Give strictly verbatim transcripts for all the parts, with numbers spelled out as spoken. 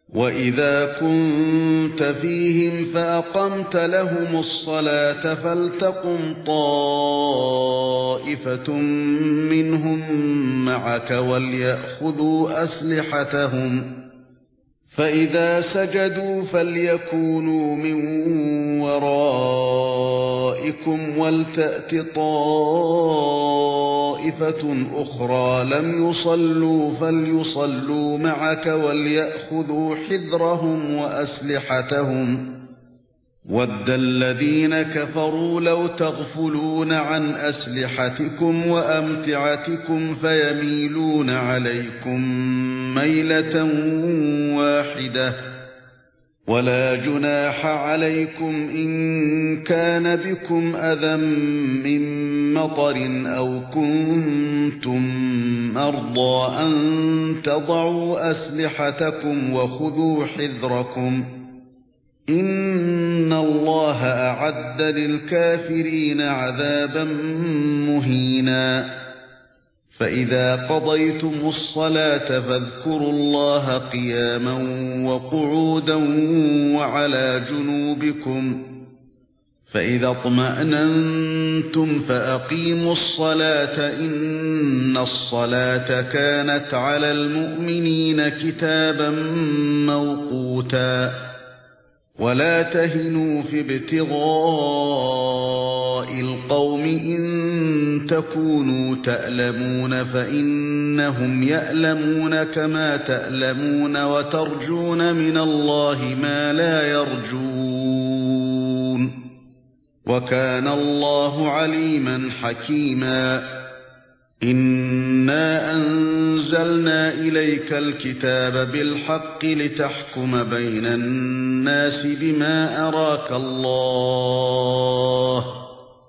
وَإِذَا كُنتَ فِيهِمْ فَأَقَمْتَ لَهُمُ الصَّلَاةَ فَلْتَقُمْ طَائِفَةٌ مِّنْهُمْ مَعَكَ وَلْيَأْخُذُوا أَسْلِحَتَهُمْ فَإِذَا سَجَدُوا فَلْيَكُونُوا مِنْ وَرَائِكُمْ وَلْتَأْتِ طَائِفَةٌ أُخْرَى لَمْ يُصَلُّوا فَلْيُصَلُّوا مَعَكَ وَلْيَأْخُذُوا حِذْرَهُمْ وَأَسْلِحَتَهُمْ وَدَّ الَّذِينَ كَفَرُوا لَوْ تَغْفُلُونَ عَنْ أَسْلِحَتِكُمْ وَأَمْتِعَتِكُمْ فَيَمِيلُونَ عَلَيْكُمْ مَيْلَةً وَاحِدَةً وَلَا جُنَاحَ عَلَيْكُمْ إِن كَانَ بِكُمْ أَذًى مِّن مَّطَرٍ أَوْ كُنتُم مَّرْضَىٰ أَن تَضَعُوا أَسْلِحَتَكُمْ وَخُذُوا حِذْرَكُمْ إِنَّ اللَّهَ أَعَدَّ لِلْكَافِرِينَ عَذَابًا مُّهِينًا فَإِذَا قَضَيْتُمُ الصَّلَاةَ فاذكروا اللَّهَ قِيَامًا وَقُعُودًا وَعَلَى جُنُوبِكُمْ فَإِذَا اطْمَأْنَنتُمْ فَأَقِيمُوا الصَّلَاةَ إِنَّ الصَّلَاةَ كَانَتْ عَلَى الْمُؤْمِنِينَ كِتَابًا مَّوْقُوتًا وَلَا تَهِنُوا فِي ابْتِغَاءِ الْقَوْمِ إِن تَكُونُوا تَأْلَمُونَ فَإِنَّهُمْ يَأْلَمُونَ كَمَا تَأْلَمُونَ وَتَرْجُونَ مِنَ اللَّهِ مَا لَا يَرْجُونَ وَكَانَ اللَّهُ عَلِيمًا حَكِيمًا إِنَّا أَنزَلْنَا إِلَيْكَ الْكِتَابَ بِالْحَقِّ لِتَحْكُمَ بَيْنَ النَّاسِ بِمَا أَرَاكَ اللَّهُ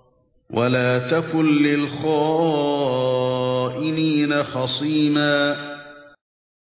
وَلَا تَكُن لِّلْخَائِنِينَ خَصِيمًا